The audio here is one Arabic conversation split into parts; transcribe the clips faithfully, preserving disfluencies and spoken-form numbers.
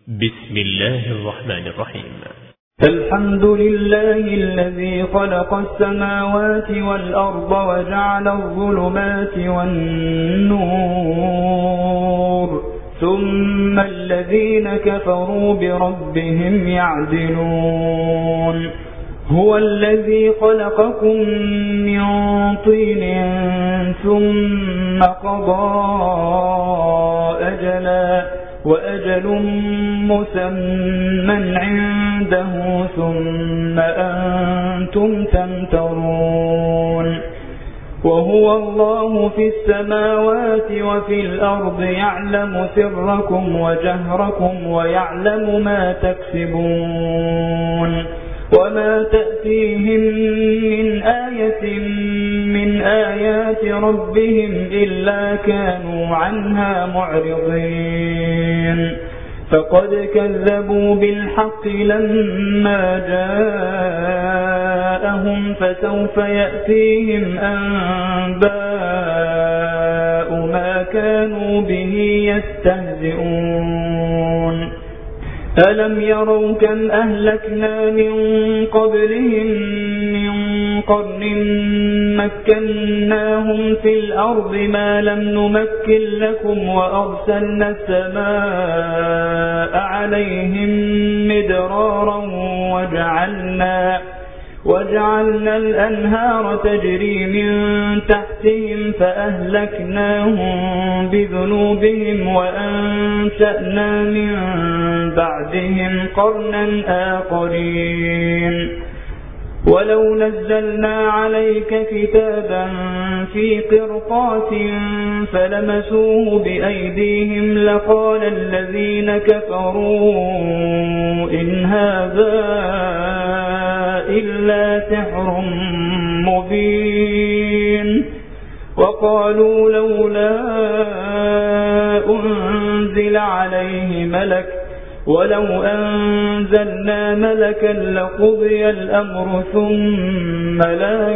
بسم الله الرحمن الرحيم. الحمد لله الذي خلق السماوات والأرض وجعل الظلمات والنور ثم الذين كفروا بربهم يعدلون. هو الذي خلقكم من طين ثم قضى أجلا وأجل مسمى عنده ثم أنتم تمترون. وهو الله في السماوات وفي الأرض يعلم سركم وجهركم ويعلم ما تكسبون. وما تأتيهم من آية من آيات ربهم إلا كانوا عنها معرضين. فقد كذبوا بالحق لما جاءهم فسوف يأتيهم أنباء ما كانوا به يستهزئون. ألم يروا كم أهلكنا من قبلهم من قرن مكناهم في الأرض ما لم نمكن لكم وأرسلنا السماء عليهم مدرارا وجعلنا وجعلنا الأنهار تجري من تحتهم فأهلكناهم بذنوبهم وأنشأنا من بعدهم قرنا آخرين. ولو نزلنا عليك كتابا في قرطاس فلمسوه بأيديهم لقال الذين كفروا إن هذا إلا سحر مبين. وقالوا لولا أنزل عليه ملك ولو أنزلنا ملكا لقضي الأمر ثم لا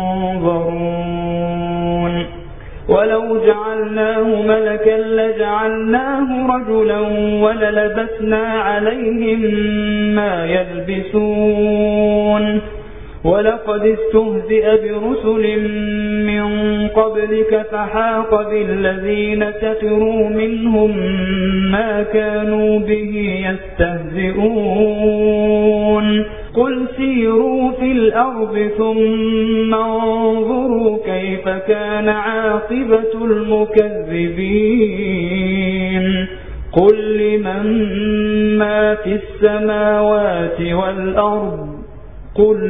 ينظرون. ولو جعلناه ملكا لجعلناه رجلا وللبسنا عليهم ما يلبسون. ولقد استهزئ برسل من قبلك فحاق بالذين سخروا منهم ما كانوا به يستهزئون. قل سيروا في الأرض ثم انظروا كيف كان عاقبة المكذبين. قل لمن ما في السماوات والأرض قل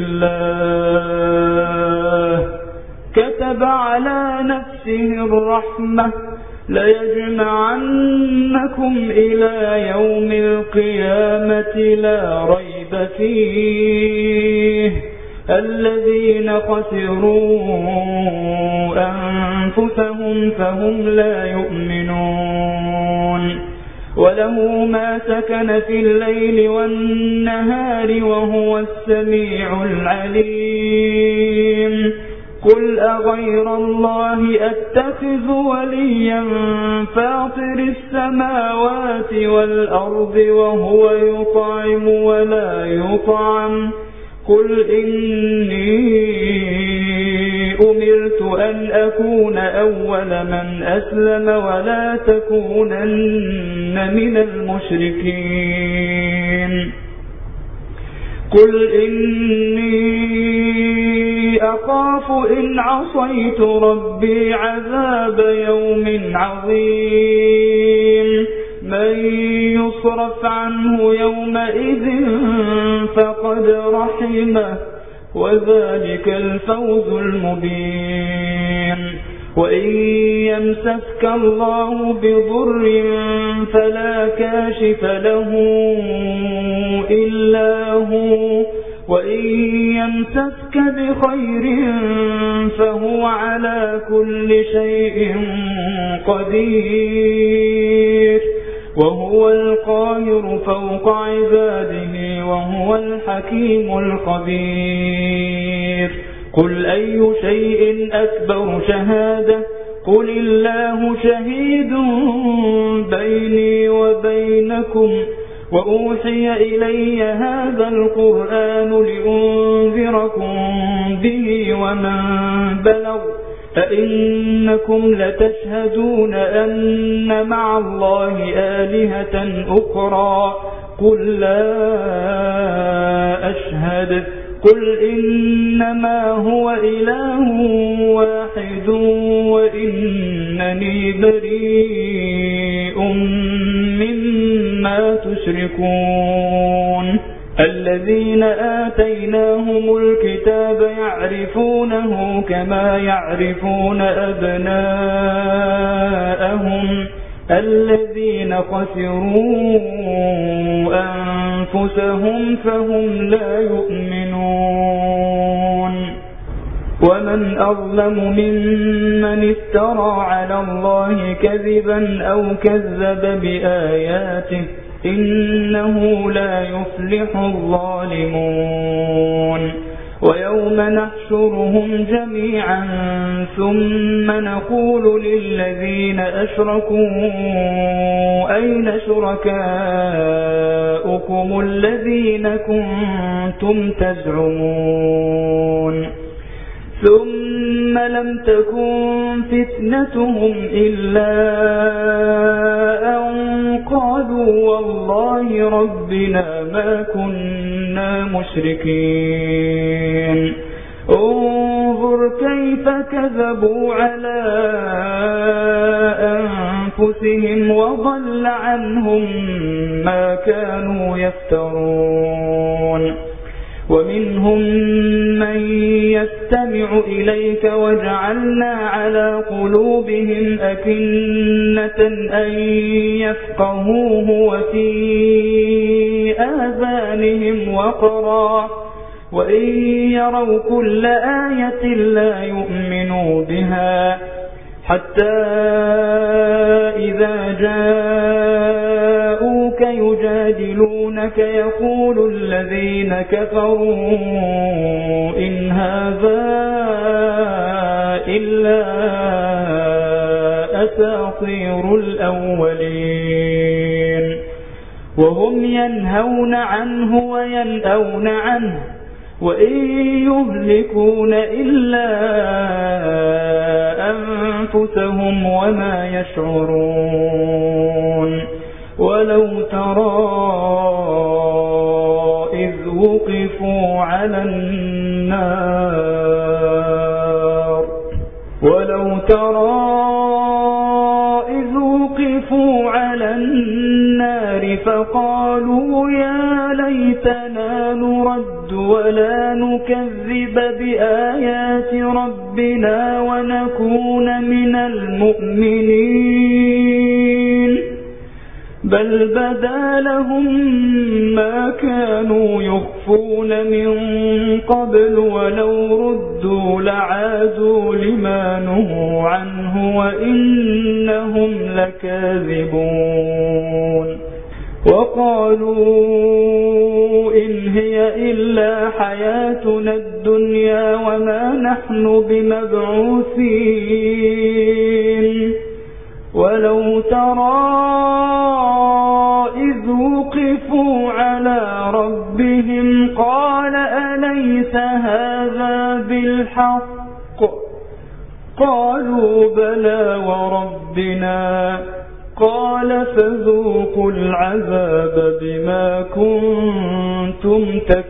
لله. كتب على نفسه الرحمة ليجمعنكم إلى يوم القيامة لا ريب فيه. الذين خسروا أنفسهم فهم لا يؤمنون. وله ما سكن في الليل والنهار وهو السميع العليم. قل أغير الله أتخذ وليا فاطر السماوات والأرض وهو يطعم ولا يطعم. قل إني أمرت أن أكون أول من أسلم ولا تكونن من المشركين. قل إني أخاف إن عصيت ربي عذاب يوم عظيم. من يصرف عنه يومئذ فقد رحمه وذلك الفوز المبين. وإن يمسسك الله بضر فلا كاشف له إلا هو وإن يمسسك بخير فهو على كل شيء قدير. وهو القاهر فوق عباده وهو الحكيم الخبير. قل أي شيء أكبر شهادة قل الله شهيد بيني وبينكم لكم وأوحي إلي هذا القرآن لأنذركم به ومن بلغ أئنكم لتشهدون أن مع الله آلهة أخرى قل لا أشهد قل إنما هو إله واحد وإنني بريء مما تشركون الذين آتيناهم الكتاب يعرفونه كما يعرفون أبناءهم الذين خسروا أنفسهم فهم لا يؤمنون ومن أظلم ممن افترى على الله كذبا أو كذب بآياته إنه لا يفلح الظالمون ويوم نحشرهم جميعا ثم نقول للذين أشركوا أين شركاؤكم الذين كنتم تزعمون ثم لم تكن فتنتهم إلا أن قالوا والله ربنا ما كنا مشركين انظر كيف كذبوا على أنفسهم وضل عنهم ما كانوا يفترون ومنهم من يستمع إليك وجعلنا على قلوبهم أكنة أن يفقهوه وفي آذانهم وقرا وإن يروا كل آية لا يؤمنوا بها حتى إذا جاءوك يجادلونك يقول الذين كفروا إن هذا إلا أساطير الأولين وهم ينهون عنه وينأون عنه وإن يهلكون إلا أنفسهم وما يشعرون ولو ترى إذ وقفوا على النار ولو ترى إذ وقفوا على النار فقالوا يا ليتنا نرد ولا نكذب بآيات ربنا ونكون من المؤمنين بل بدا لهم ما كانوا يخفون من قبل ولو ردوا لعادوا لما نهوا عنه وإنهم لكاذبون وقالوا إن هي إلا حياتنا الدنيا وما نحن بمبعوثين ولو ترى إذ وقفوا على ربهم قال أليس هذا بالحق قالوا بلى وربنا قال فذوقوا العذاب بما كنتم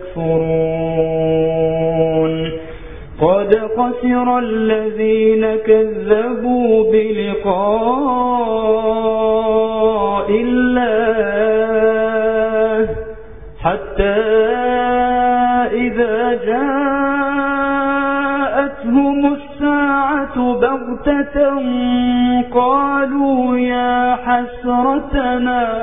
تكفرون قد خسر الذين كذبوا بلقاء الله حتى إذا جاءتهم الساعة بغتة قالوا يا حسرتنا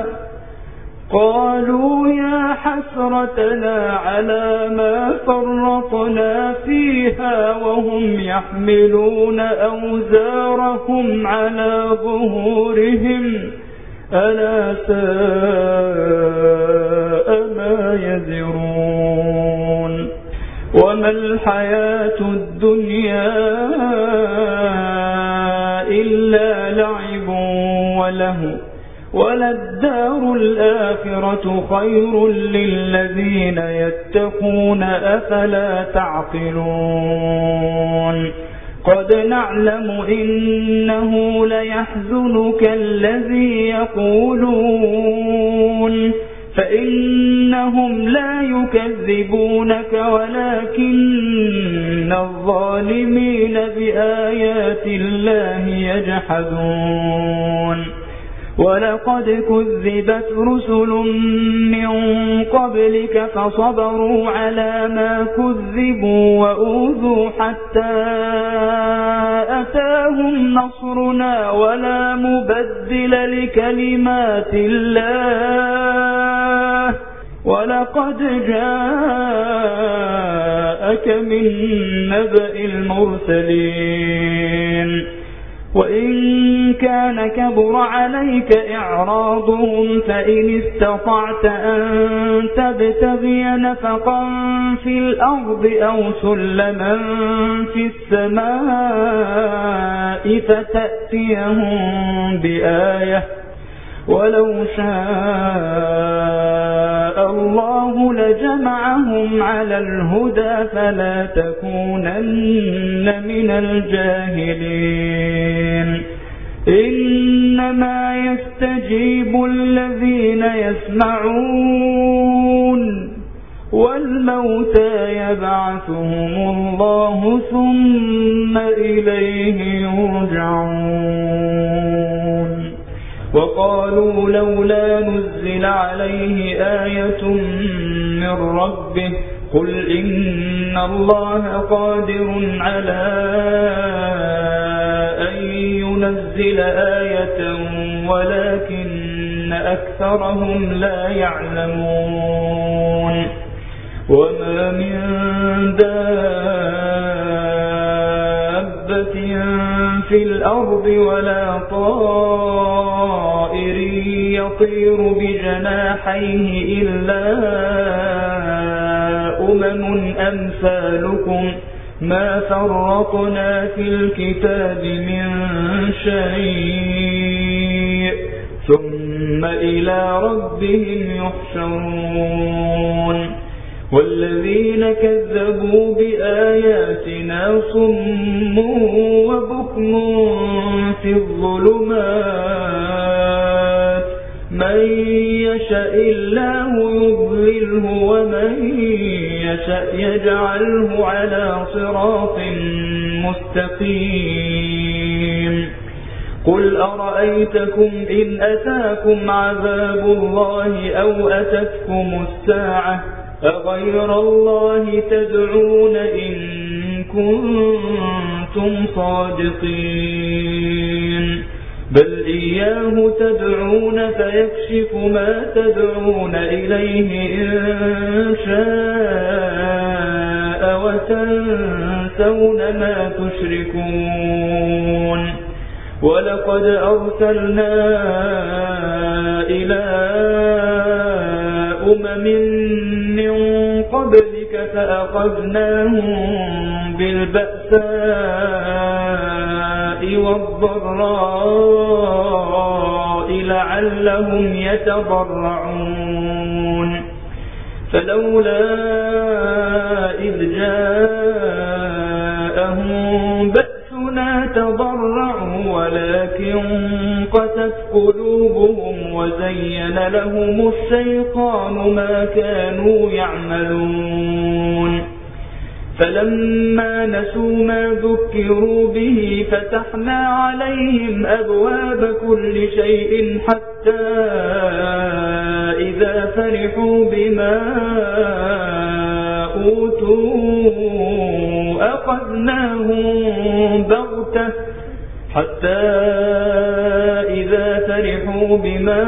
قالوا يا حسرتنا على ما فرطنا فيها وهم يحملون أوزارهم على ظهورهم ألا ساء ما يزرون وما الحياة الدنيا إلا لعب وله وللدار وَلَلْآخِرَةُ خَيْرٌ لِّلَّذِينَ يَتَّقُونَ أَفَلَا تَعْقِلُونَ قَدْ نَعْلَمُ إِنَّهُ لَيَحْزُنُكَ الَّذِي يَقُولُونَ فَإِنَّهُمْ لَا يُكَذِّبُونَكَ وَلَكِنَّ الظَّالِمِينَ بِآيَاتِ اللَّهِ يَجْحَدُونَ وَلَقَدْ كُذِّبَتْ رُسُلٌ مِّن قَبْلِكَ فَصَبَرُوا عَلَى مَا كُذِّبُوا وَأُوذُوا حَتَّى أَتَاهُمْ نَصْرُنَا وَلَا مُبَدِّلَ لِكَلِمَاتِ اللَّهِ وَلَقَدْ جَاءَكَ مِن نَّبَإِ الْمُرْسَلِينَ وَإِن كَانَ كَبُرَ عَلَيْكَ إِعْرَاضُهُمْ فَإِنِ اسْتَطَعْتَ أَن تَبْتَغِيَ نَفَقًا فِي الْأَرْضِ أَوْ سُلَّمًا فِي السَّمَاءِ فَتَأْتِيَهُم بِآيَةٍ وَلَوْ شَاءَ اللَّهُ لَجَمَعَهُمْ عَلَى الْهُدَى فَلَا تَكُونَنَّ مِنَ الْجَاهِلِينَ إِنَّمَا يَسْتَجِيبُ الَّذِينَ يَسْمَعُونَ وَالْمَوْتَى يَبْعَثُهُمُ اللَّهُ ثُمَّ إِلَيْهِ يُرْجَعُونَ وَقَالُوا لَوْلَا نُزِّلَ عَلَيْهِ آيَةٌ مِّن رَّبِّهِ قُلْ إِنَّ اللَّهَ قَادِرٌ عَلَىٰ أَن يُنَزِّلَ آيَةً وَلَكِنَّ أَكْثَرَهُمْ لَا يَعْلَمُونَ وَمَا مِن دَابَّةٍ فِي الْأَرْضِ وَلَا طَائِرٍ يَطِيرُ بِجَنَاحَيْهِ إِلَّا أُمَمٌ أَمْثَالُكُمْ مَا فَرَّطْنَا فِي الْكِتَابِ مِن شَيْءٍ ثُمَّ إِلَى رَبِّهِمْ يُحْشَرُونَ وَالَّذِينَ كَذَّبُوا بِآيَاتِنَا صُمٌّ وَبُكْمٌ فِي الظُّلُمَاتِ مَن يَشَإِ اللَّهُ يُضْلِلْهُ وَمَن يَشَأْ يَجْعَلْهُ عَلَى صِرَاطٍ مُّسْتَقِيمٍ قُلْ أَرَأَيْتَكُمْ إِنْ أَتَاكُمْ عَذَابُ اللَّهِ أَوْ أَتَتْكُمُ السَّاعَةُ أَغَيْرَ اللَّهِ تَدْعُونَ إِن كُنتُمْ صَادِقِينَ بَلْ إِيَّاهُ تَدْعُونَ فَيَكْشِفُ مَا تَدْعُونَ إِلَيْهِ إِن شَاءَ وَتَنسَوْنَ مَا تُشْرِكُونَ وَلَقَدْ أَرْسَلْنَا إِلَى أُمَمٍ مِّن قَبْلِكَ فَأَخَذْنَاهُم بِالْبَأْسَاءِ وَالضَّرَّاءِ لَعَلَّهُمْ يَتَضَرَّعُونَ فَلَوْلَا إِذْ جَاءَهُم بَأْسُنَا تَضَرَّعُوا وَلَكِن قَسَتْ قُلُوبُهُمْ وَزَيَّنَ لَهُمُ الشَّيْطَانُ مَا كَانُوا يَعْمَلُونَ فَلَمَّا نَسُوا مَا ذُكِّرُوا بِهِ فَتَحْنَا عَلَيْهِمْ أَبْوَابَ كُلِّ شَيْءٍ حَتَّى إِذَا فَرِحُوا بِمَا أُوتُوا أَخَذْنَاهُم بَغْتَةً حَتَّى إِذَا فَرِحُوا بِمَا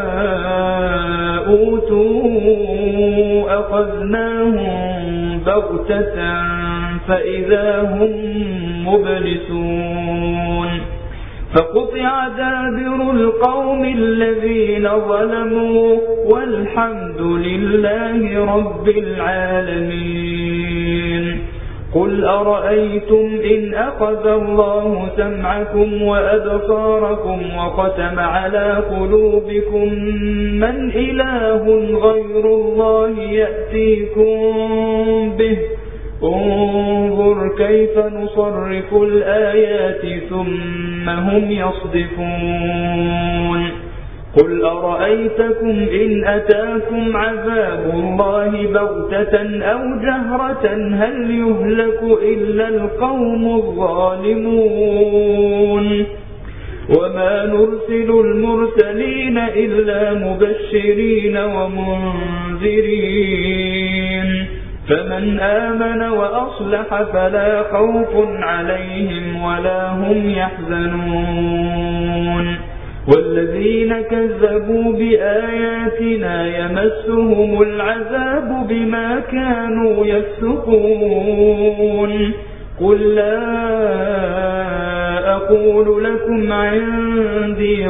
أُوتُوا أَخَذْنَاهُم بَغْتَةً فَإِذَا هُم مُبْلِسُونَ فَقُطِعَ دَابِرُ الْقَوْمِ الَّذِينَ ظَلَمُوا وَالْحَمْدُ لِلَّهِ رَبِّ الْعَالَمِينَ قل أرأيتم إن أخذ الله سمعكم وأبصاركم وختم على قلوبكم من إله غير الله يأتيكم به انظر كيف نصرف الآيات ثم هم يصدفون قل أرأيتكم إن أتاكم عذاب الله بغتة أو جهرة هل يهلك إلا القوم الظالمون وما نرسل المرسلين إلا مبشرين ومنذرين فمن آمن وأصلح فلا خوف عليهم ولا هم يحزنون والذين كذبوا بآياتنا يمسهم العذاب بما كانوا يفسقون قل لا أقول لكم عندي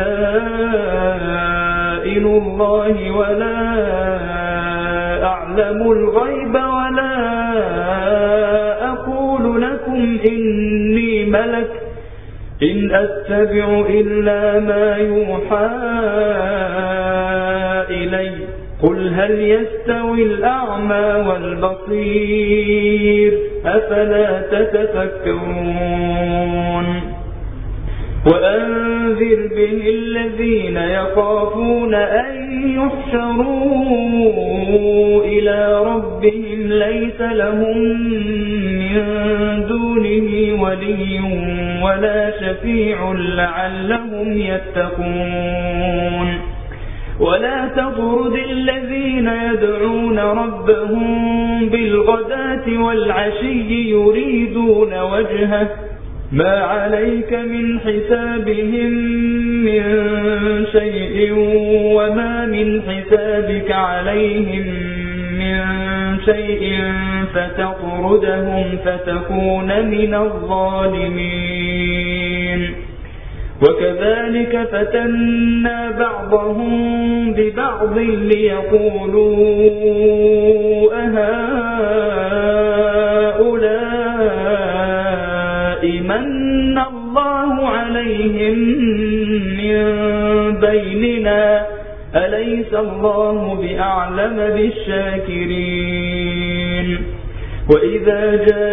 خزائن الله ولا أعلم الغيب ولا أقول لكم إني ملك إن أتبع إلا ما يوحى إلي قل هل يستوي الأعمى والبصير أفلا تتفكرون وأنذر به الذين يخافون أن يحشروا إلى ربهم ليس لهم من دونه ولي ولا شفيع لعلهم يتقون ولا تطرد الذين يدعون ربهم بالغداة والعشي يريدون وجهه ما عليك من حسابهم من شيء وما من حسابك عليهم من شيء فتطردهم فتكون من الظالمين وكذلك فتنا بعضهم ببعض ليقولوا أهؤلاء من الله عليهم من بيننا أليس الله بأعلم بالشاكرين وإذا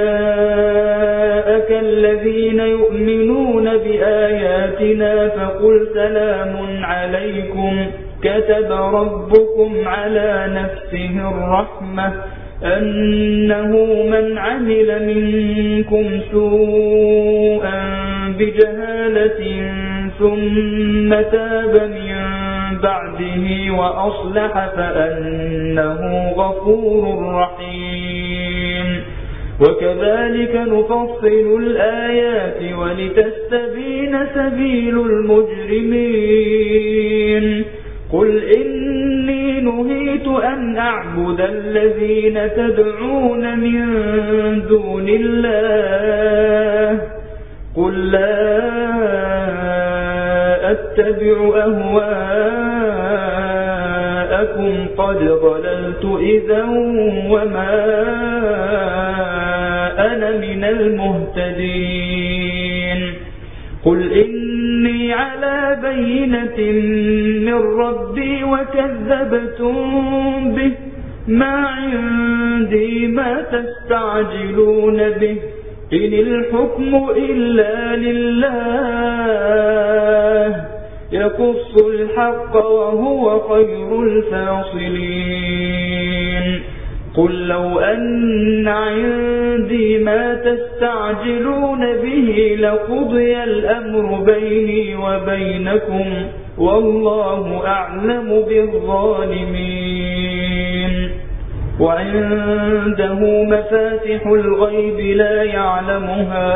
جاءك الذين يؤمنون بآياتنا فقل سلام عليكم كتب ربكم على نفسه الرحمة أنه من عمل منكم سوءا بجهالة ثم تاب من بعده وأصلح فأنه غفور رحيم وكذلك نفصل الآيات ولتستبين سبيل المجرمين قل إني نهيت أن أعبد الذين تدعون من دون الله قل لا أتبع أهواءكم قد ضللت إذا وما أنا من المهتدين قل إني على بينة من ربي وكذبتم به ما عندي ما تستعجلون به إن الحكم إلا لله يقص الحق وهو خير الفاصلين قل لو أن عندي ما تستعجلون به لقضي الأمر بيني وبينكم والله أعلم بالظالمين وعنده مفاتح الغيب لا يعلمها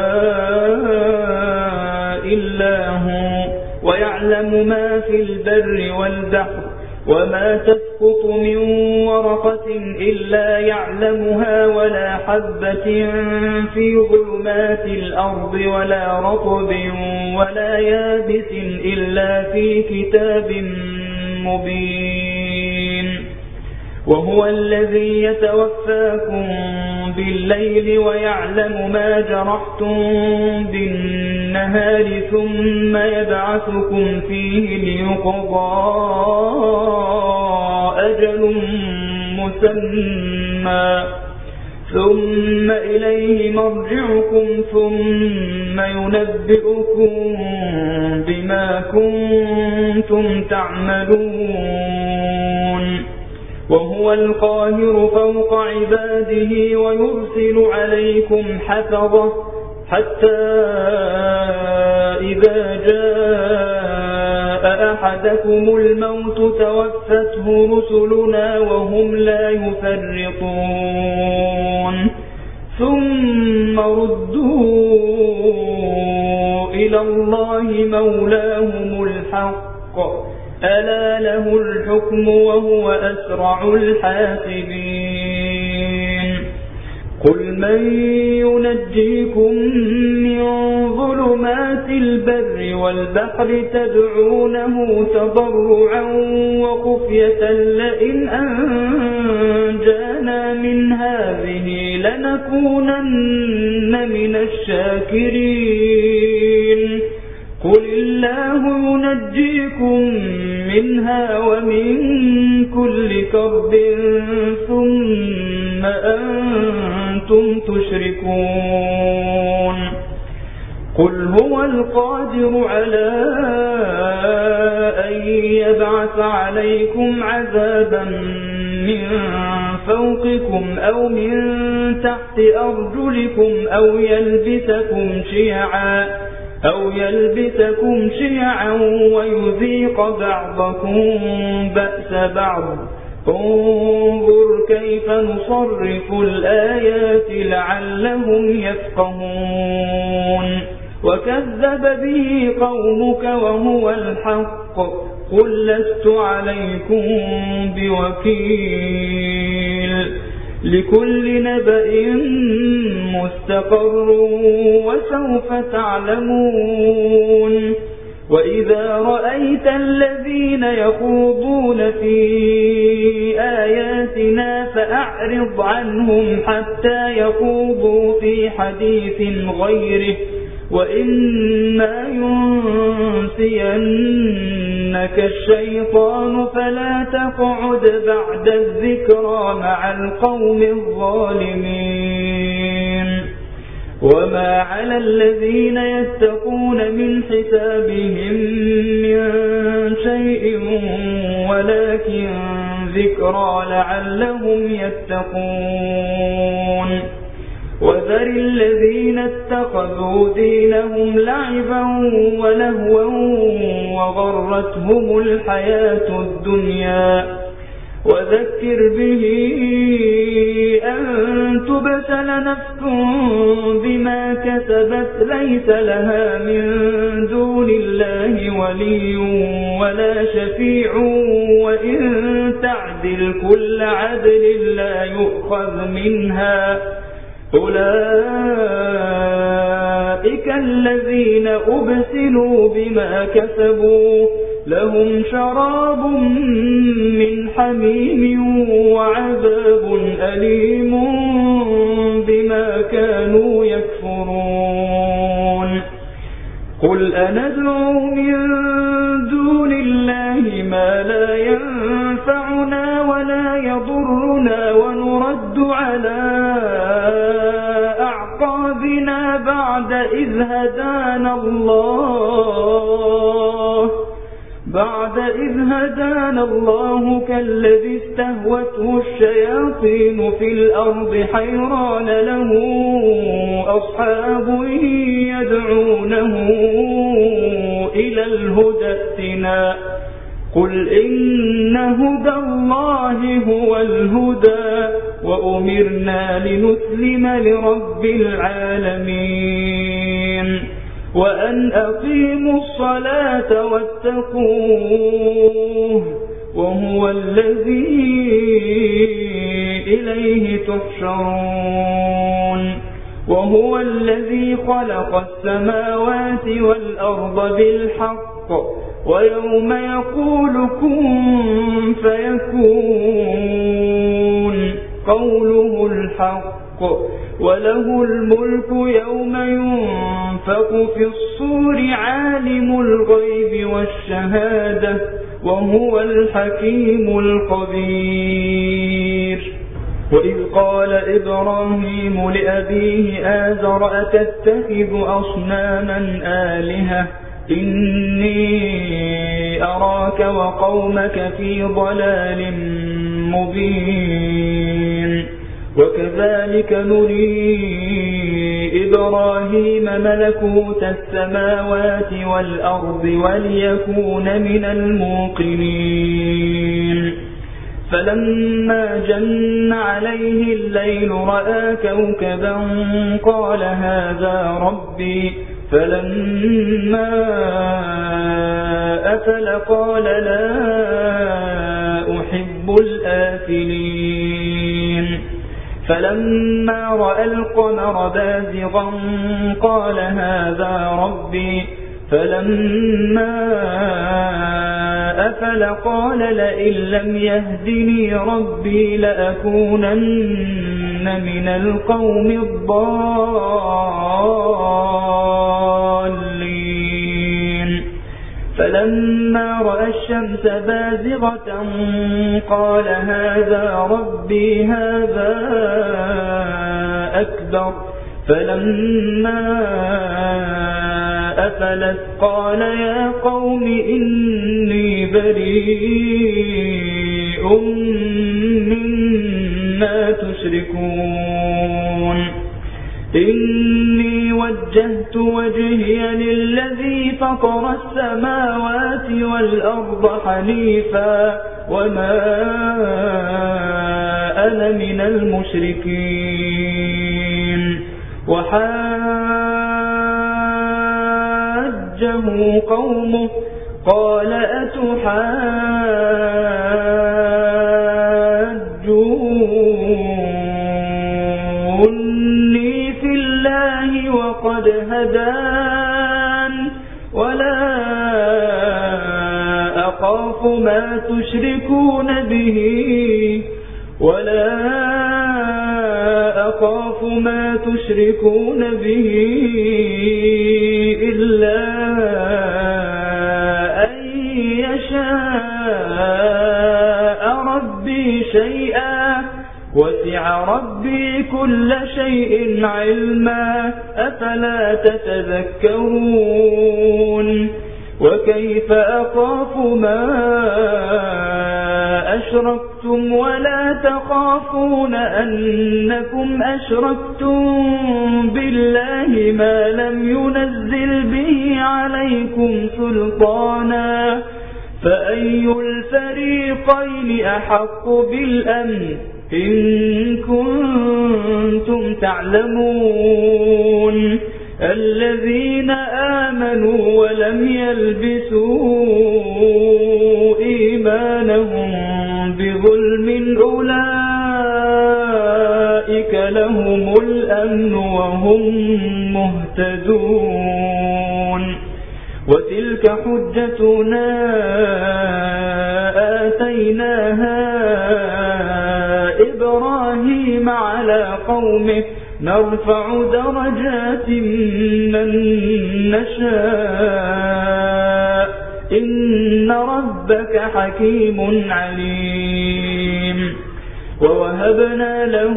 إلا هو ويعلم ما في البر والبحر وما تسقط من ورقة إلا يعلمها ولا حبة في ظلمات الأرض ولا رطب ولا يابس إلا في كتاب مبين وهو الذي يتوفاكم بالليل ويعلم ما جرحتم بالنهار ثم يبعثكم فيه ليقضى أجل مسمى ثم إليه مرجعكم ثم ينبئكم بما كنتم تعملون وهو القاهر فوق عباده ويرسل عليكم حفظة حتى إذا جاء أحدكم الموت توفته رسلنا وهم لا يفرطون ثم ردوا إلى الله مولاهم الحق ألا له الحكم وهو أسرع الحاسبين قل من ينجيكم من ظلمات البر والبحر تدعونه تضرعا وخفية لئن أنجانا من هذه لنكونن من الشاكرين قل الله ينجيكم منها ومن كل كرب ثم أنتم تشركون قل هو القادر على أن يبعث عليكم عذابا من فوقكم أو من تحت أرجلكم أو يلبسكم شيعا أو يلبسكم شيعا ويذيق بعضكم بأس بعض انظر كيف نصرف الآيات لعلهم يفقهون وكذب به قومك وهو الحق قل لست عليكم بوكيل لكل نبأ مستقر وسوف تعلمون وإذا رأيت الذين يخوضون في آياتنا فأعرض عنهم حتى يخوضوا في حديث غيره وإما ينسينك الشيطان فلا تقعد بعد الذكرى مع القوم الظالمين وما على الذين يتقون من حسابهم من شيء ولكن ذكرى لعلهم يتقون وذر الذين اتخذوا دينهم لعبا ولهوا وغرتهم الحياة الدنيا وذكر به أن تبتل نفس بما كسبت ليس لها من دون الله ولي ولا شفيع وإن تعدل كل عدل لا يؤخذ منها أولئك الذين أبسلوا بما كسبوا لهم شراب من حميم وعذاب أليم بما كانوا يكفرون قل أندعو من دون الله ما لا ينفعنا ولا يضرنا ونرد على أعقابنا بعد إذ هدانا الله بعد إذ هدانا الله كالذي استهوته الشياطين في الأرض حيران له أصحاب يدعونه إلى الهدى ائتنا قل إن هدى الله هو الهدى وأمرنا لنسلم لرب العالمين وأن أقيموا الصلاة واتقوه وهو الذي إليه تحشرون وهو الذي خلق السماوات والأرض بالحق ويوم يقول كن فيكون قوله الحق وله الملك يوم ينفق في الصور عالم الغيب والشهادة وهو الحكيم الخبير وإذ قال إبراهيم لأبيه آزر أتتخذ أصناما آلهة إني أراك وقومك في ضلال مبين وكذلك نري إبراهيم ملكوت السماوات والأرض وليكون من الموقنين فلما جن عليه الليل رأى كوكبا قال هذا ربي فلما أفل قال لا أحب الآفلين فلما رأى القمر بازغا قال هذا ربي فلما أفل قال لئن لم يهدني ربي لأكونن من القوم الضالين فلما رأى الشمس بازغة قال هذا ربي هذا أكبر فلما أفلت قال يا قوم إني بريء مما تشركون إني وجهت وجهي للذي فطر السماوات والأرض حنيفا وما أنا من المشركين وحاجه قومه قال أتحاجوني في الله وقد هدان ولا أخاف ما تشركون به ولا أخاف ما تشركون به إلا أن يشاء ربي شيئا وسع ربي كل شيء علما أفلا تتذكرون وكيف أخاف ما أشركتم ولا تخافون أنكم أشركتم بالله ما لم ينزل به عليكم سلطانا فأي الفريقين أحق بالأمن إن كنتم تعلمون الذين آمنوا ولم يلبسوا إيمانهم بظلم أولئك لهم الأمن وهم مهتدون وتلك حجتنا آتيناها إبراهيم على قومه نرفع درجات من نشاء إن ربك حكيم عليم ووهبنا له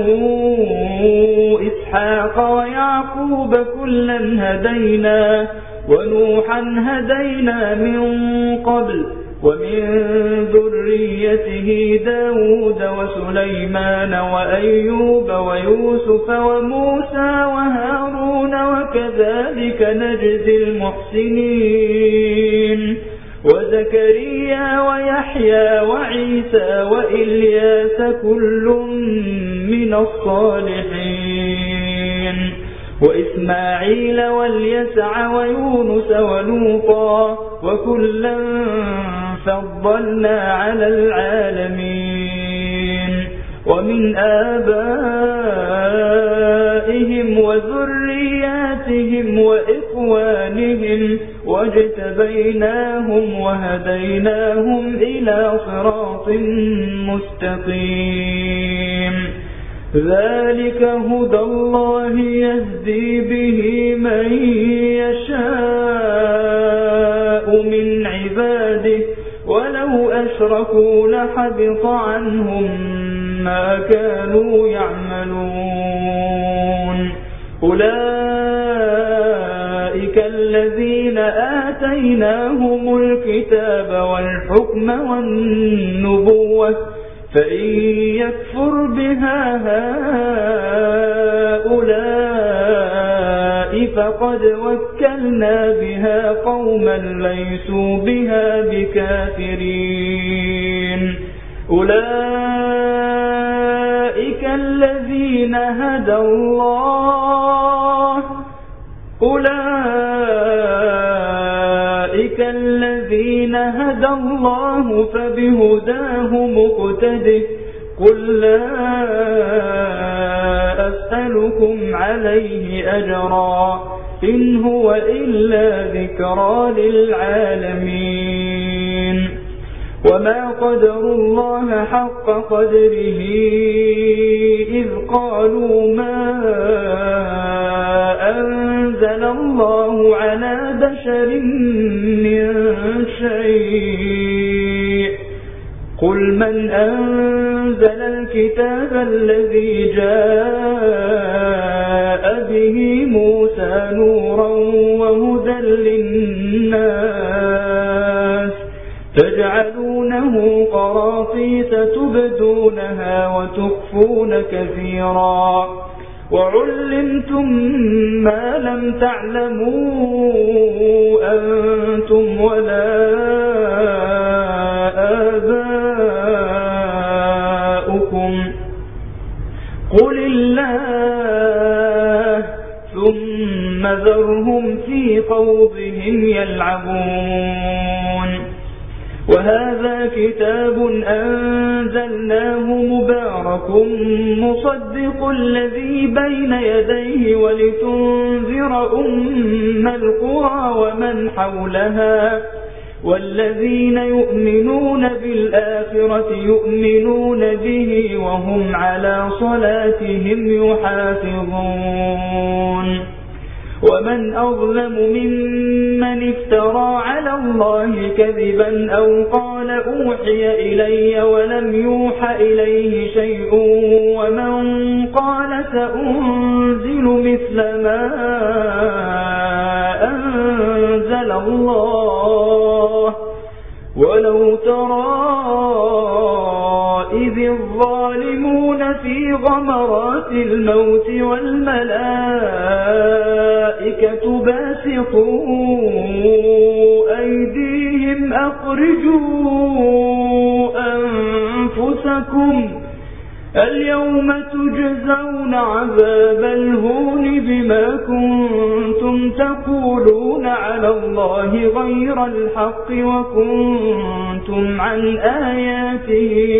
إسحاق ويعقوب كلا هدينا ونوحا هدينا من قبل ومن ذريته داود وسليمان وأيوب ويوسف وموسى وهارون وكذلك نجزي المحسنين وزكريا ويحيى وعيسى وإلياس كل من الصالحين وإسماعيل واليسع ويونس ولوطا وكلا فضلنا على العالمين ومن آبائهم وذرياتهم وإخوانهم واجتبيناهم وهديناهم إلى صراط مستقيم ذلك هدى الله يهدي به من يشاء من عباده ولو أشركوا لحبط عنهم ما كانوا يعملون أولئك الذين آتيناهم الكتاب والحكم والنبوة فإن يكفر بها هؤلاء فقد وكلنا بها قوما ليسوا بها بكافرين أولئك الذين هدى الله أولئك الذين هدى الله فبهداه مقتده قل لا أسألكم عليه أجرا إن هو إلا ذكرى للعالمين وما قدروا الله حق قدره إذ قالوا ما أنزل الله على بشر من شيء قل من أنزل الكتاب الذي جاء به موسى نورا وهدى للناس تجعلونه قراطيس تبدونها وتخفون كثيرا وعلمتم ما لم تعلموا أنتم ولا آباؤكم قل الله ثم ذرهم في خوضهم يلعبون وهذا كتاب أنزلناه مبارك مصدق الذي بين يديه ولتنذر أم القرى ومن حولها والذين يؤمنون بالآخرة يؤمنون به وهم على صلاتهم يحافظون ومن أظلم ممن افترى على الله كذبا أو قال أوحي إلي ولم يوحى إليه شيء ومن قال سأنزل مثل ما أنزل الله ولو ترى إذ الظالمون في غمرات الموت والملائكة باسطوا أيديهم أخرجوا أنفسكم اليوم تجزون عذاب الهون بما كنتم تقولون على الله غير الحق وكنتم عن آياته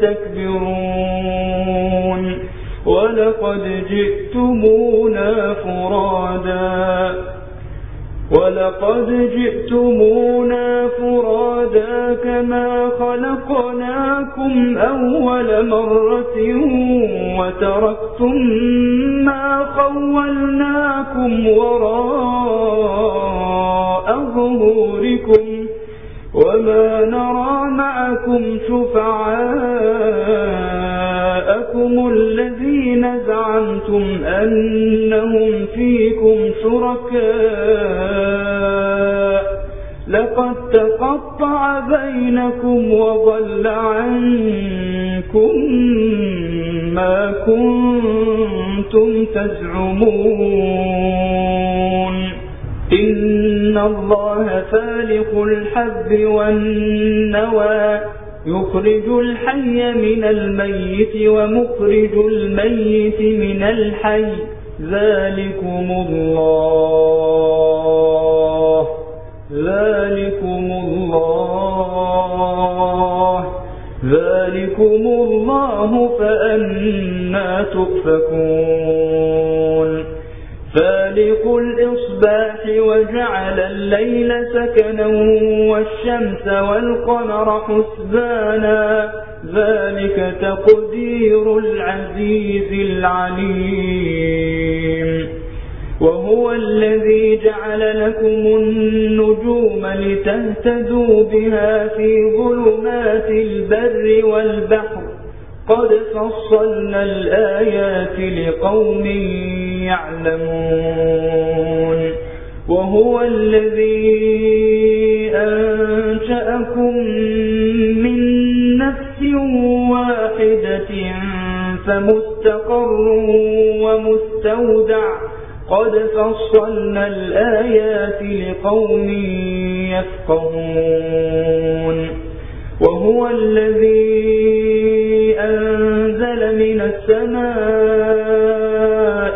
تستكبرون ولقد جئتمونا فرادا ولقد جئتمونا فرادا كما خلقناكم أول مرة وتركتم ما خولناكم وراء ظهوركم وما نرى معكم شفعاءكم الذين زعمتم أنهم فيكم شركاء لقد تقطع بينكم وضل عنكم ما كنتم تزعمون إن الله فالق الحب والنوى يخرج الحي من الميت ومخرج الميت من الحي ذلكم الله ذلكم الله ذلكم الله فأنى تؤفكون فالق الإصباح وجعل الليل سكنا والشمس والقمر حسبانا ذلك تقدير العزيز العليم وهو الذي جعل لكم النجوم لتهتدوا بها في ظلمات البر والبحر قد فصلنا الآيات لقوم يعلمون وهو الذي أنشأكم من نفس واحدة فمستقر ومستودع قد فصلنا الآيات لقوم يفقهون وهو الذي أنزل من السماء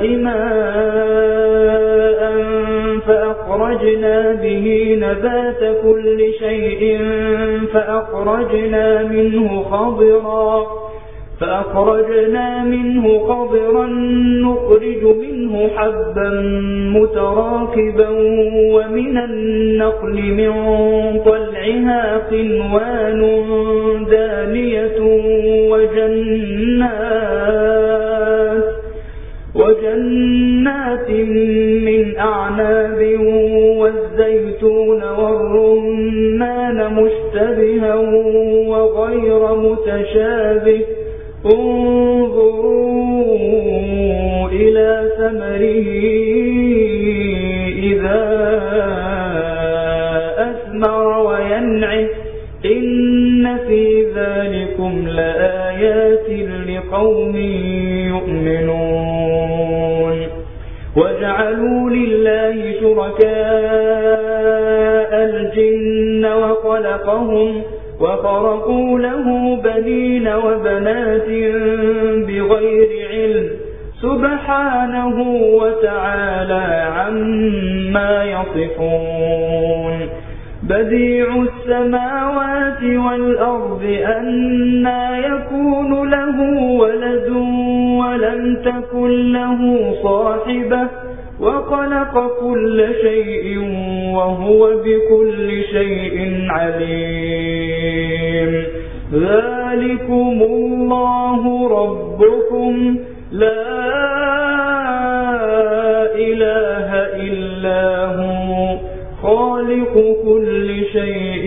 ماء فأخرجنا به نبات كل شيء فأخرجنا منه خضرا فأخرجنا منه خضرا نخرج منه حبا متراكبا ومن النخل من طلعها قنوان دانية وجنات وجنات من أعناب والزيتون والرمان مشتبها وغير متشابه انظروا إلى ثمره إذا أثمر وينعه إن في ذلكم لآيات لقوم يؤمنون وجعلوا لله شركاء الجن وخلقهم وخرقوا له بنين وبنات بغير علم سبحانه وتعالى عما يصفون بديع السماوات والأرض أنى يكون له ولد ولم تكن له صاحبة وخلق كل شيء وهو بكل شيء عليم ذلكم الله ربكم لا إله إلا هو خالق كل شيء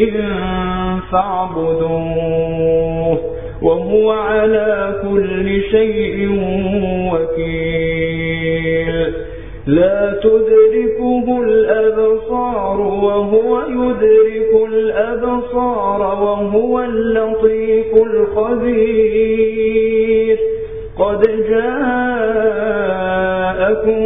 فاعبدوه وهو على كل شيء وكيل لا تدركه الأبصار وهو يدرك الأبصار وهو اللطيف الخبير قد جاءكم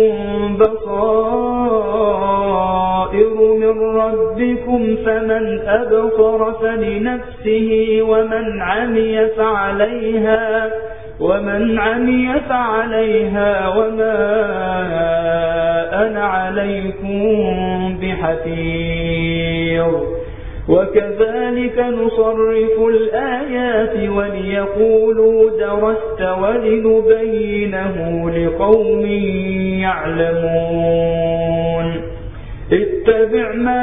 بصائر من ربكم فمن أبصر فلنفسه ومن عمي فعليها ومن عمي فعليها وما أنا عليكم بحفيظ وكذلك نصرف الآيات وليقولوا درست ولنبينه لقوم يعلمون اتبع ما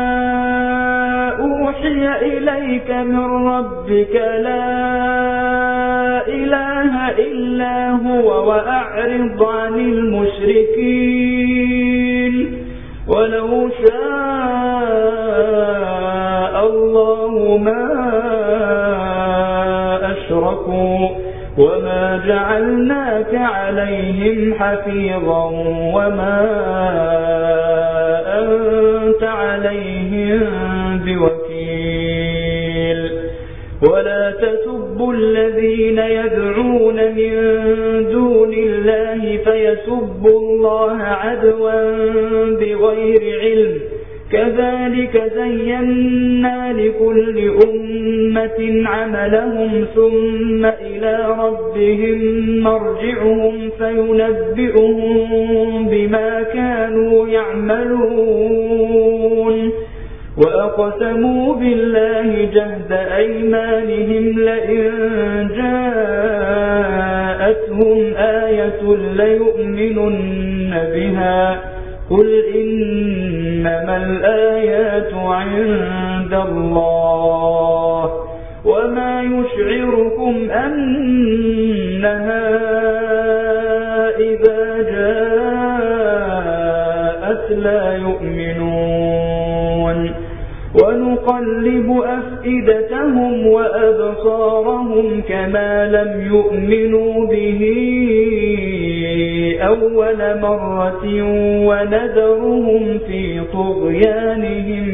أوحي إليك من ربك لا إله إلا هو وأعرض عن المشركين ولو شاء الله ما أشركوا وما جعلناك عليهم حفيظا وما أنت عليهم بوكيل ولا تسبوا الذين يدعون من دون الله فيسبوا الله عدوا بغير علم كذلك زينا لكل أمة عملهم ثم إلى ربهم مرجعهم فينبئهم بما كانوا يعملون وأقسموا بالله جهد أيمانهم لئن جاءتهم آية ليؤمنن بها قل إنما الآيات عند الله وما يشعركم أنها إذا جاءت لا يؤمنون ونقلب أفئدتهم وأبصارهم كما لم يؤمنوا به أول مرة ونذرهم في طغيانهم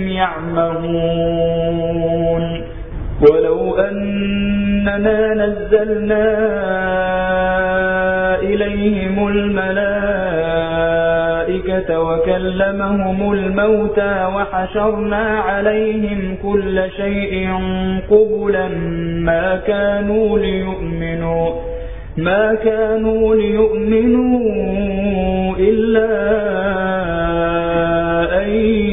يعمهون ولو أننا نزلنا إليهم الملائكة وكلمهم الموتى وحشرنا عليهم كل شيء قبلا ما كانوا ليؤمنوا ما كانوا ليؤمنوا إلا أن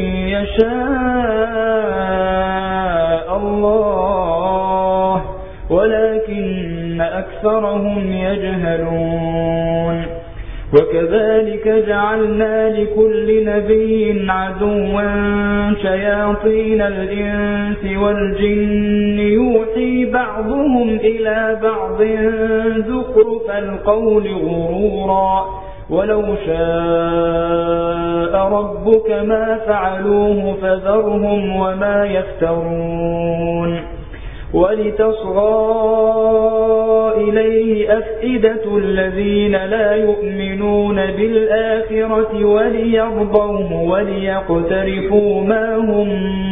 يشاء الله ولكن أكثرهم يجهلون وكذلك جعلنا لكل نبي عدوا شياطين الإنس والجن يوحي بعضهم إلى بعض زخرف القول غرورا ولو شاء ربك ما فعلوه فذرهم وما يفترون ولتصغى إليه أفئدة الذين لا يؤمنون بالآخرة وليرضوه وليقترفوا ما هم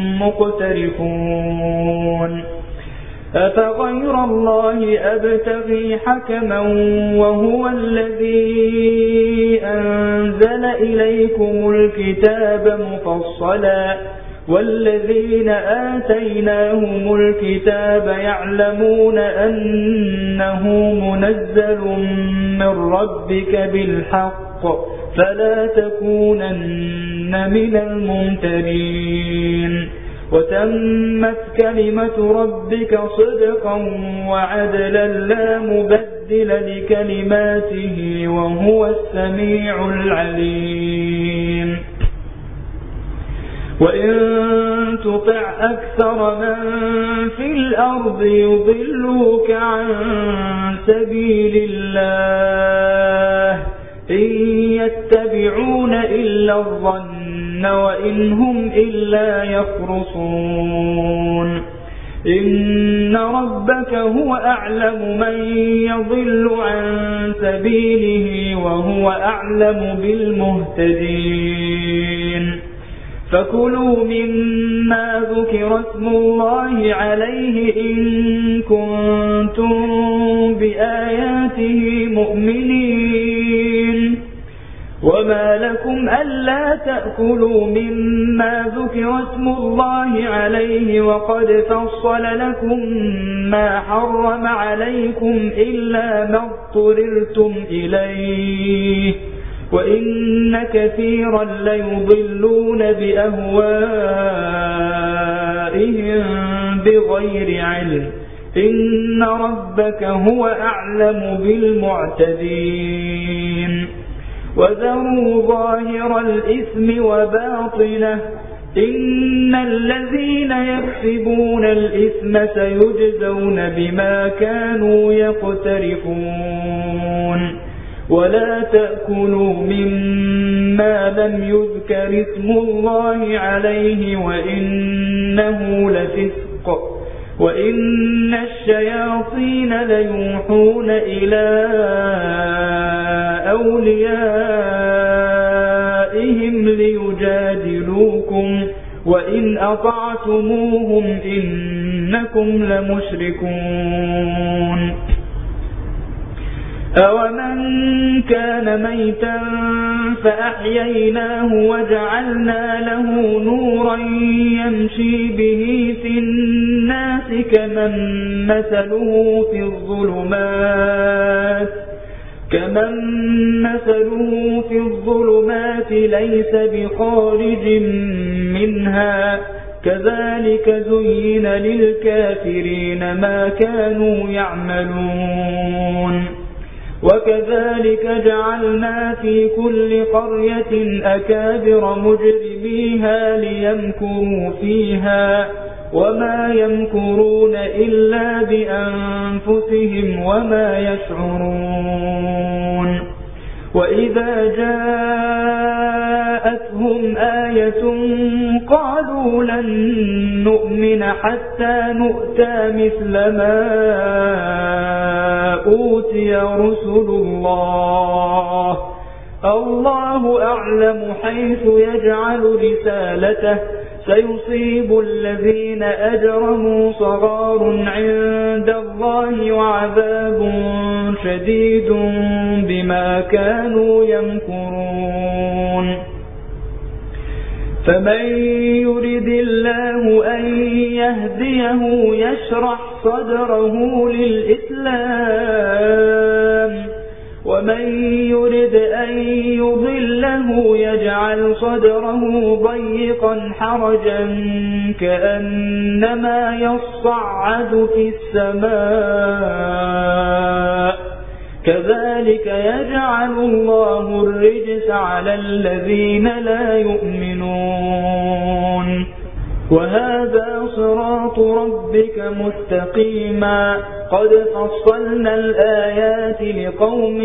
مقترفون أفغير الله أبتغي حكما وهو الذي أنزل إليكم الكتاب مفصلا والذين آتيناهم الكتاب يعلمون أنه منزل من ربك بالحق فلا تكونن من الممترين وتمت كلمة ربك صدقا وعدلا لا مبدل لكلماته وهو السميع العليم وإن تطع أكثر من في الأرض يضلوك عن سبيل الله إن يتبعون إلا الظن وإن هم إلا يخرصون إن ربك هو أعلم من يضل عن سبيله وهو أعلم بالمهتدين فكلوا مما ذكر اسم الله عليه إن كنتم بآياته مؤمنين وما لكم ألا تأكلوا مما ذكر اسم الله عليه وقد فصل لكم ما حرم عليكم إلا ما اضطررتم إليه وإن كثيرا ليضلون بأهوائهم بغير علم إن ربك هو أعلم بالمعتدين وذروا ظاهر الإثم وباطنه إن الذين يكسبون الإثم سيجزون بما كانوا يقترفون ولا تأكلوا مما لم يذكر اسم الله عليه وإنه لفسق وإن الشياطين ليوحون إلى أوليائهم ليجادلوكم وإن أطعتموهم إنكم لمشركون أومن كان ميتا فأحييناه وجعلنا له نورا يمشي به في الناس كمن مثله في الظلمات كمن مثله في الظلمات ليس بخارج منها كذلك زين للكافرين ما كانوا يعملون وكذلك جعلنا في كل قرية أكابر مجرميها ليمكروا فيها وما يمكرون إلا بأنفسهم وما يشعرون وإذا جاءتهم آية قالوا لن نؤمن حتى نؤتى مثل ما أوتي رسل الله الله أعلم حيث يجعل رسالته سيصيب الذين أجرموا صغار عند الله وعذاب شديد بما كانوا يمكرون فمن يرد الله أن يهديه يشرح صدره للإسلام ومن يرد أن يضله يجعل صدره ضيقا حرجا كأنما يصعد في السماء كذلك يجعل الله الرجس على الذين لا يؤمنون وهذا صراط ربك مستقيما قد فصلنا الآيات لقوم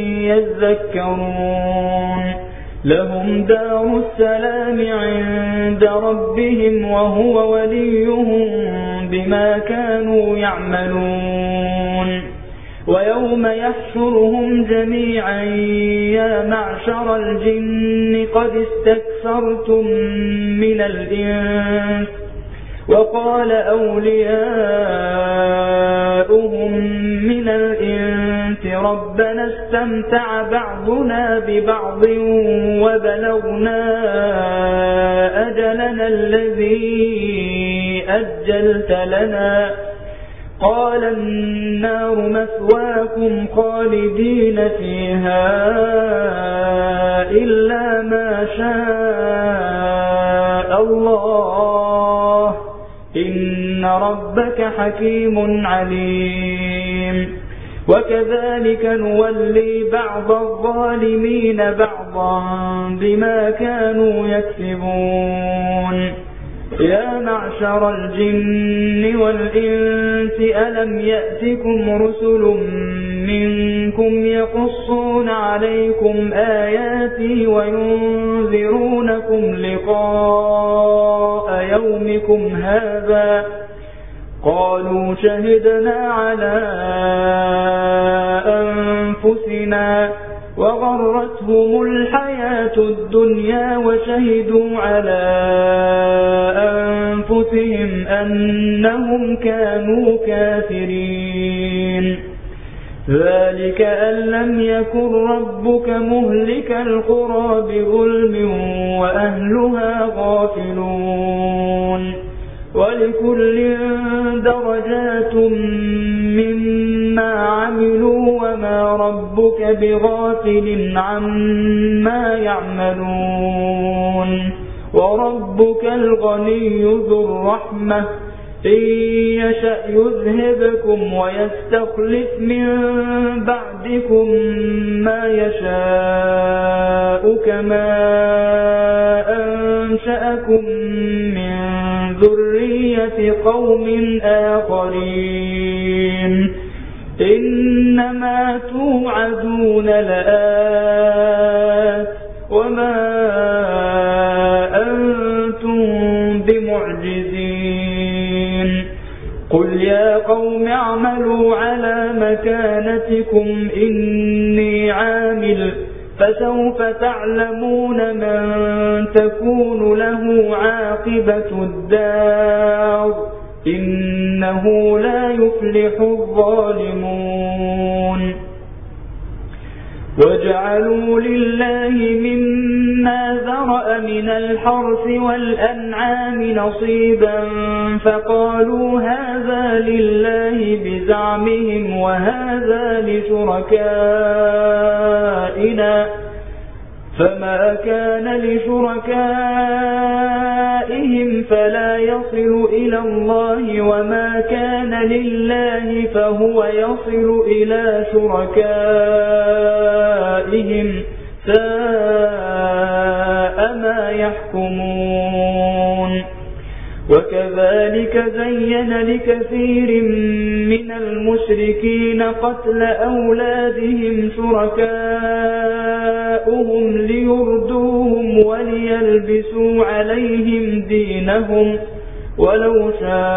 يذكرون لهم دار السلام عند ربهم وهو وليهم بما كانوا يعملون ويوم يحشرهم جميعا يا معشر الجن قد استكثرتم من الإنس وقال أولياؤهم من الإنس ربنا استمتع بعضنا ببعض وبلغنا أجلنا الذي أجلت لنا قال النار مثواكم خالدين فيها إلا ما شاء الله إن ربك حكيم عليم وكذلك نولي بعض الظالمين بعضا بما كانوا يكسبون يا معشر الجن والإنس ألم يأتكم رسل منكم يقصون عليكم آياتي وينذرونكم لقاء يومكم هذا قالوا شهدنا على أنفسنا وغرتهم الحياة الدنيا وشهدوا على أنفسهم أنهم كانوا كافرين ذلك أن لم يكن ربك مهلك القرى بظلم وأهلها غافلون ولكل درجات مما عملوا وما ربك بغافل عما يعملون وربك الغني ذو الرحمة إن يشأ يذهبكم ويستخلف من بعدكم ما يشاء كما أنشأكم من ذرية قوم آخرين إنما توعدون لآت وما أنتم بمعجزين قل يا قوم اعملوا على مكانتكم إني عامل فسوف تعلمون من تكون له عاقبة الدار إنه لا يفلح الظالمون وجعلوا لله مما ذرأ من الحرث والأنعام نصيبا فقالوا هذا لله بزعمهم وهذا لشركائنا فما كان لشركائهم فلا يصل إلى الله وما كان لله فهو يصل إلى شركائهم ساء ما يحكمون وكذلك زين لكثير من المشركين قتل أولادهم شركاؤهم ليردوهم وليلبسوا عليهم دينهم ولو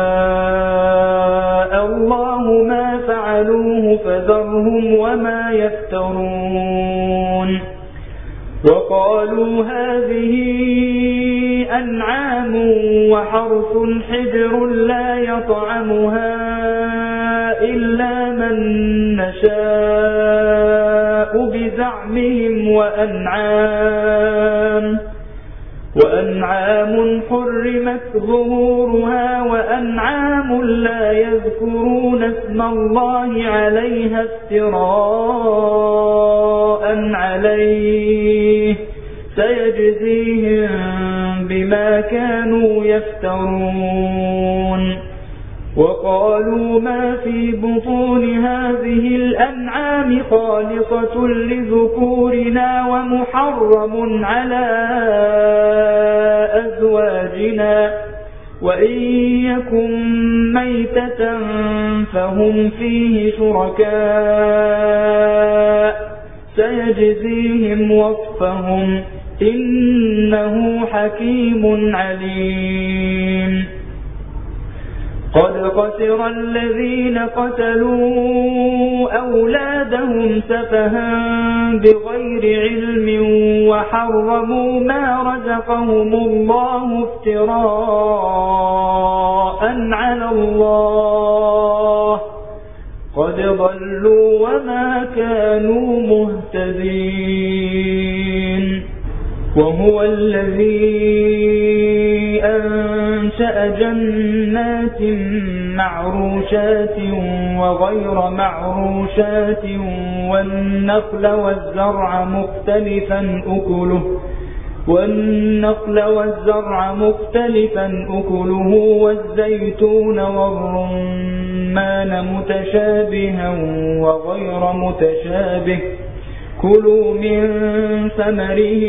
شاء الله ما فعلوه فذرهم وما يفترون وقالوا هذه أنعام وحرث حجر لا يطعمها إلا من نشاء بزعمهم وأنعام وأنعام حرمت ظهورها وأنعام لا يذكرون اسم الله عليها افتراء عليه سيجزيهم بما كانوا يفترون وقالوا ما في بطون هذه الأنعام خالصة لذكورنا ومحرم على أزواجنا وإن يكن ميتة فهم فيه شركاء سيجزيهم وصفهم إنه حكيم عليم قد خسر الذين قتلوا أولادهم سفها بغير علم وحرموا ما رزقهم الله افتراء على الله قد ضلوا وما كانوا مهتدين وهو الذي أنشأ جنات معروشات وغير معروشات والنخل والزرع مختلفا أكله والنخل والزرع مختلفا أكله والزيتون والرمان متشابها وغير متشابه كلوا من ثمره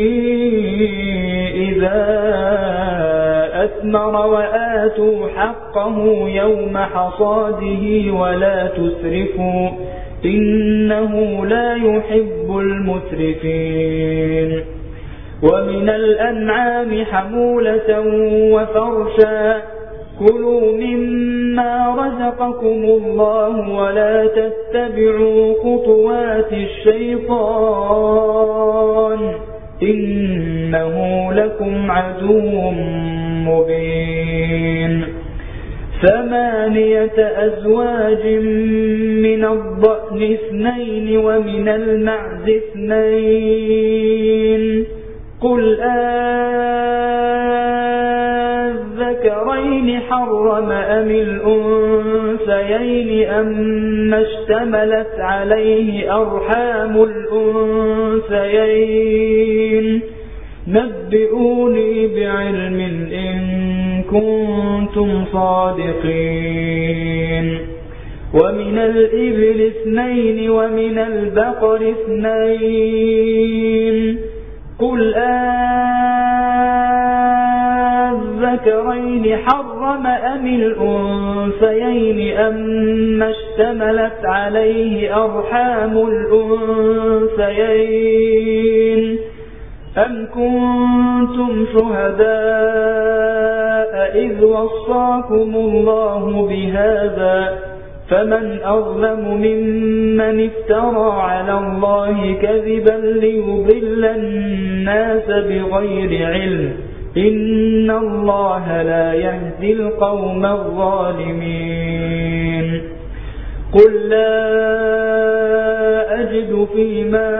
إذا أثمر وآتوا حقه يوم حصاده ولا تسرفوا إنه لا يحب المسرفين ومن الأنعام حمولة وفرشا كلوا مما رزقكم الله ولا تتبعوا خطوات الشيطان إنه لكم عدو مبين ثمانية أزواج من الضأن اثنين ومن المعز اثنين قل أذكرين حرم أم الأنثيين أما اشتملت عليه أرحام الأنثيين نبئوني بعلم إن كنتم صادقين ومن الإبل اثنين ومن البقر اثنين قل أذكرين حرم أم الأنثيين أما اشتملت عليه أرحام الأنثيين أم كنتم شهداء إذ وصاكم الله بهذا فمن أظلم ممن افترى على الله كذبا ليضل الناس بغير علم إن الله لا يهدي القوم الظالمين قل لا أجد فيما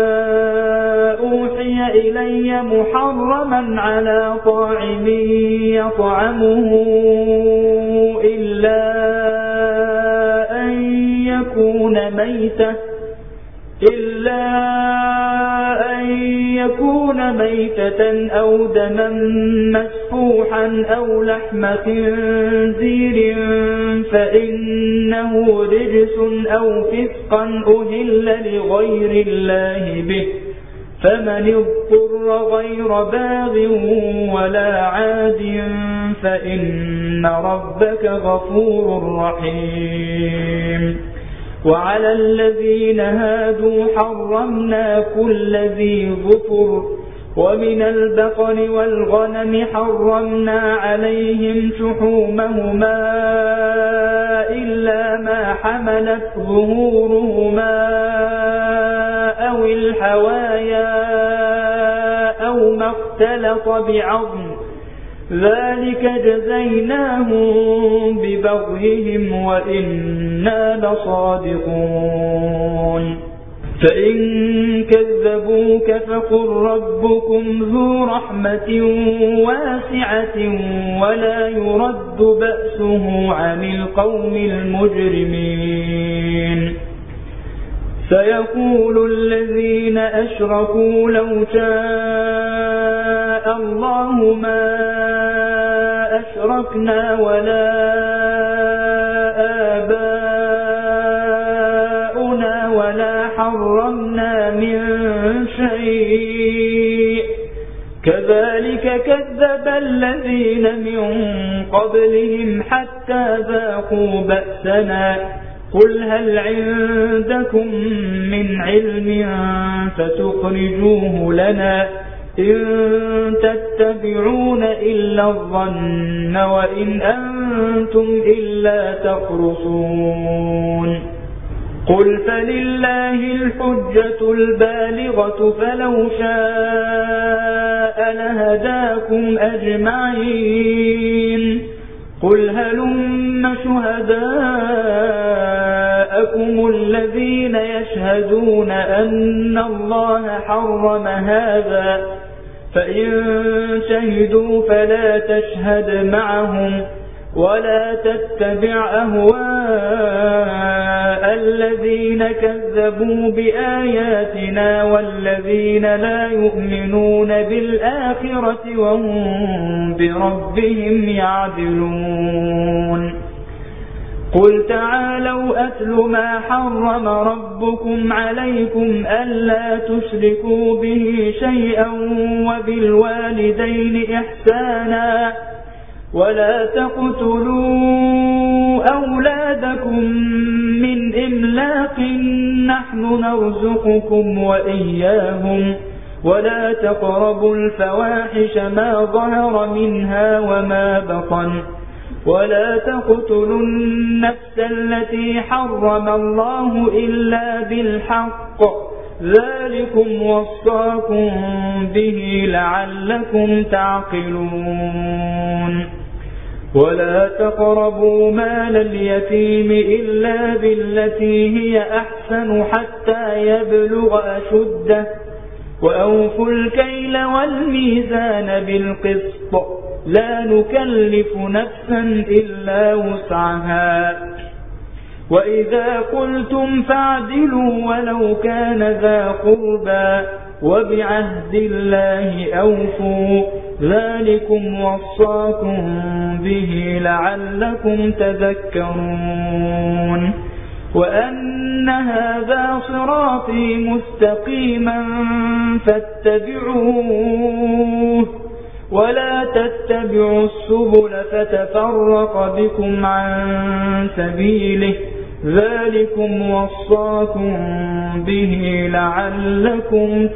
أوحي إلي محرما على طاعم يطعمه إلا أن يكون ميتة إلا أن يكون ميتة أو دما مسفوحا أو لحم خنزير فإنه رجس أو فسقا أهل لغير الله به، فمن اضطر غير باغ ولا عاد فإن ربك غفور رحيم. وعلى الذين هادوا حرمنا كل ذي ظفر، ومن البقر والغنم حرمنا عليهم شحومهما إلا ما حملت ظهورهما أو الحوايا أو ما اختلط بعظم، ذلك جزيناهم ببغيهم وإنا لصادقون. فإن كذبوك فقل ربكم ذو رحمة واسعة ولا يرد بأسه عن القوم المجرمين. سيقول الذين أشركوا لو شاء الله ما أشركنا ولا آباؤنا ولا حرمنا من شيء، كذلك كذب الذين من قبلهم حتى ذاقوا بأسنا. قل هل عندكم من علم فتخرجوه لنا؟ إن تتبعون إلا الظن وإن أنتم إلا تخرصون. قل فلله الحجة البالغة فلو شاء لهداكم أجمعين. قل هلم شهداءكم الذين يشهدون أن الله حرم هذا، فإن شهدوا فلا تشهد معهم ولا تتبع أهواء الذين كذبوا بآياتنا والذين لا يؤمنون بالآخرة وهم بربهم يعدلون. قل تعالوا أتل ما حرم ربكم عليكم ألا تشركوا به شيئا وبالوالدين إحسانا ولا تقتلوا أولادكم من إملاق نحن نرزقكم وإياهم ولا تقربوا الفواحش ما ظهر منها وما بطن ولا تقتلوا النفس التي حرم الله إلا بالحق، ذلكم وصاكم به لعلكم تعقلون. ولا تقربوا مال اليتيم إلا بالتي هي أحسن حتى يبلغ أشده، وأوفوا الكيل والميزان بالقسط، لا نكلف نفسا إلا وسعها، وإذا قلتم فاعدلوا ولو كان ذا قربى، وبعهد الله أوفوا، ذلكم وصاكم به لعلكم تذكرون. وأن هذا صراطي مستقيما فاتبعوه ولا تتبعوا السبل فتفرق بكم عن سبيله، ذلكم وصاكم به لعلكم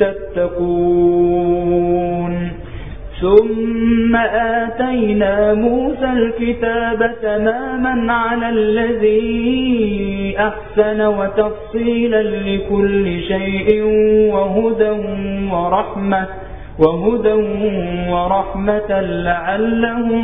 تتقون. ثم آتينا موسى الكتاب تماما على الذي أحسن وتفصيلا لكل شيء وهدى ورحمة وهدى ورحمة لعلهم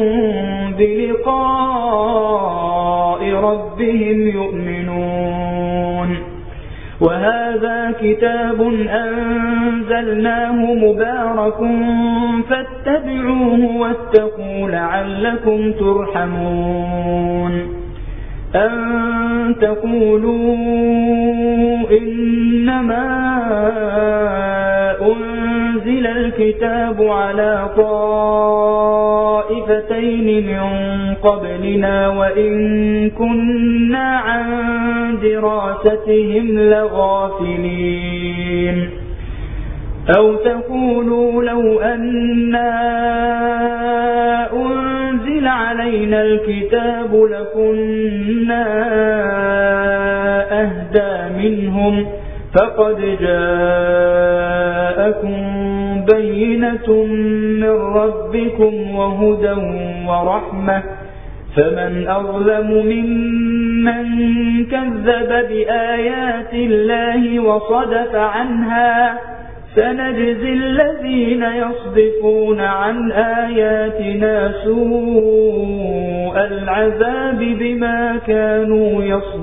بلقاء ربهم يؤمنون. وهذا كتاب أنزلناه مبارك فاتبعوه واتقوا لعلكم ترحمون. أن تقولوا إنما الكتاب على طائفتين من قبلنا وإن كنا عن دراستهم لغافلين أو تقولوا لو أنا أنزل علينا الكتاب لكنا أهدى منهم فقد جاءكم بينة من ربكم وهدى ورحمة فمن أظلم ممن كذب بآيات الله وصدف عنها سنجزي الذين يصدفون عن آياتنا سوء العذاب بما كانوا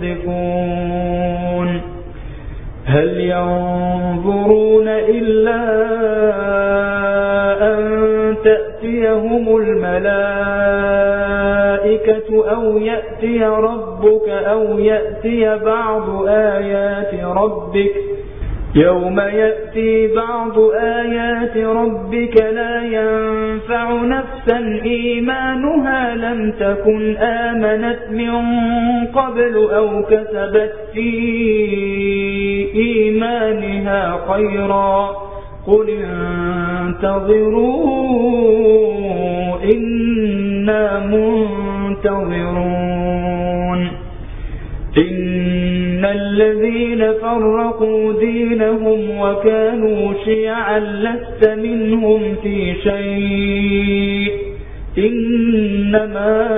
يصدفون هل ينظرون إلا أن تأتيهم الملائكة أو يأتي ربك أو يأتي بعض آيات ربك يوم يأتي بعض آيات ربك لا ينفع نفسا إيمانها لم تكن آمنت من قبل أو كسبت في إيمانها خيرا قل انتظروا إنا منتظرون إن الذين فرقوا دينهم وكانوا شيعا لست منهم في شيء إنما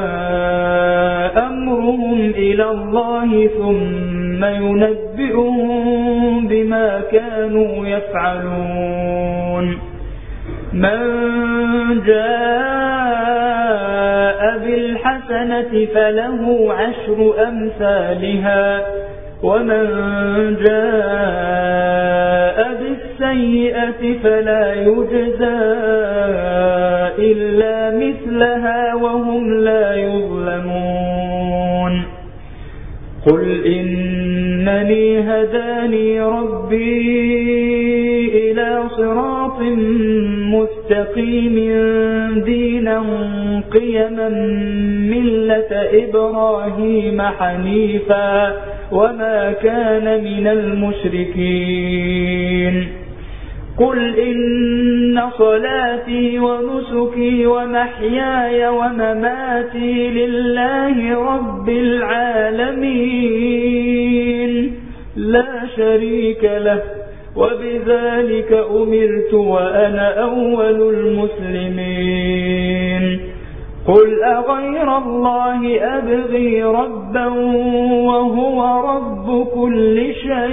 أمرهم إلى الله ثم ينبئهم بما كانوا يفعلون من جاء بالحسنة فله عشر أمثالها ومن جاء بالسيئة فلا يجزى إلا مثلها وهم لا يظلمون قل إنني هداني ربي إلى صراط مستقيم دينا قيما ملة إبراهيم حنيفا وما كان من المشركين قل إن صلاتي ونسكي ومحياي ومماتي لله رب العالمين لا شريك له وبذلك أمرت وأنا أول المسلمين قل أغير الله أبغي ربا وهو رب كل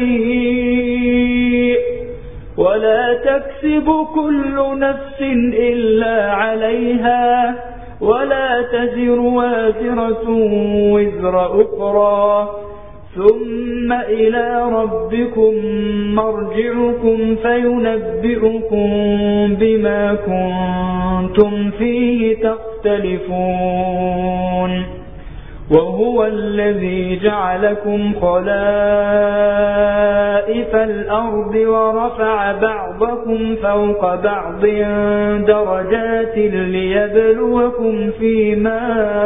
شيء ولا تكسب كل نفس إلا عليها ولا تزر وازرة وزر أخرى ثم إلى ربكم مرجعكم فينبئكم بما كنتم فيه تختلفون وهو الذي جعلكم خلائف الأرض ورفع بعضكم فوق بعض درجات ليبلوكم فيما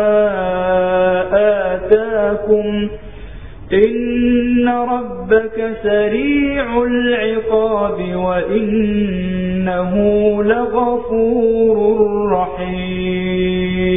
آتاكم إن ربك سريع العقاب وإنه لغفور رحيم